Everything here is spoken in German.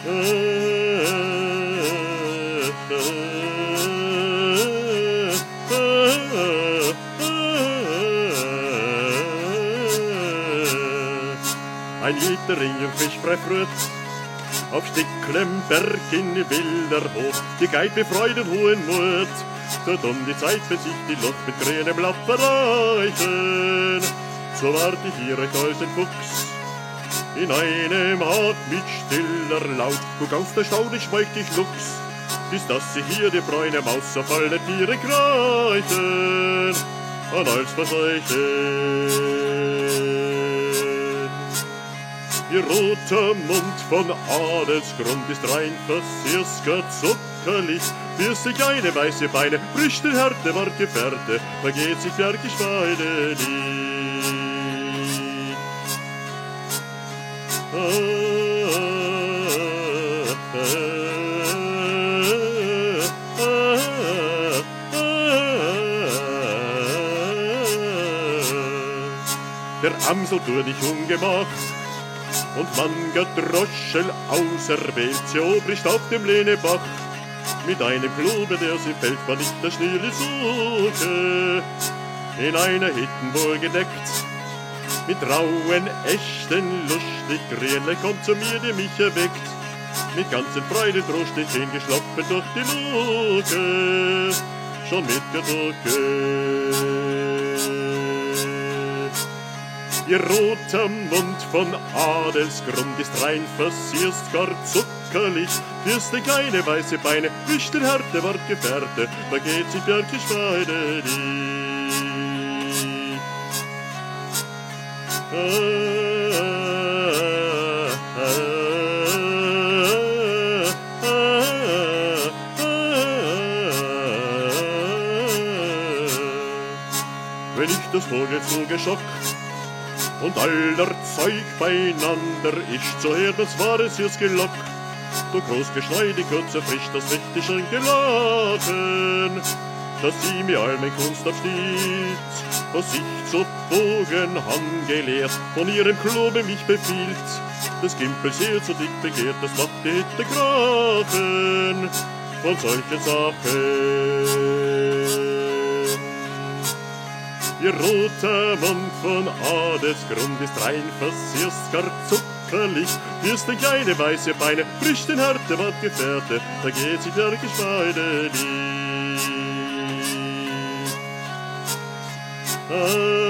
Ein jeder Ring fischfrei früht, auf Sticklem Berg in wilder Hof, die Geit befreut und hohen Mut, dort die Zeit für sich die Luft mit grünem Laub verreichen. So wart ich hier euch als ein Fuchs, in einem Hag mit stiller Laut, guck auf der Staude schweigt ich Luchs, bis dass sie hier die bräune Maus auf alle Tiere greifen, an als Verseichen. Ihr roter Mund von Adelsgrund ist rein versiersker zuckerlich, für sich eine weiße Beine, bricht in Härte, wart Gefährte, vergeht sich Bergisch Weide nicht. Der Amsel tut dich ungemach, und man Gedroschel auserwählt, sie obricht auf dem Lehnebach. Mit einem Klube, der sie fällt, war nicht der Schneele suche. In einer Hittenburg gedeckt, mit rauen, echten, lustig Gränle kommt zu mir, die mich erweckt. Mit ganzen Freude trost ich hingeschloppen durch die Luke, schon mitgedruckt. Ihr roter Mund von Adelsgrund ist rein versierst, gar zuckerlich, fürste keine weiße Beine, wischt in Härte, wart Gefährte, vergeht sich Bergisch Weide nicht. Wenn ich das Vogel so geschockt und aller Zeug beieinander ist, so her, das war es erst Gelock. Du groß geschneidig und zerfrischt das rechte schon geladen, dass sie mir all mein Kunst absteht, was ich zu Bogen gelehrt, von ihrem Klobe mich befiehlt. Das Gimpel sehr zu dick begehrt, das macht die Hitte krachen von solchen Sachen. Ihr roter Mund von Adelsgrund ist rein versierst, gar zuckerlich, fürst eine kleine weiße Beine, bricht in Härte, wart Gefährte, da geht sich Bergisch Weide nicht.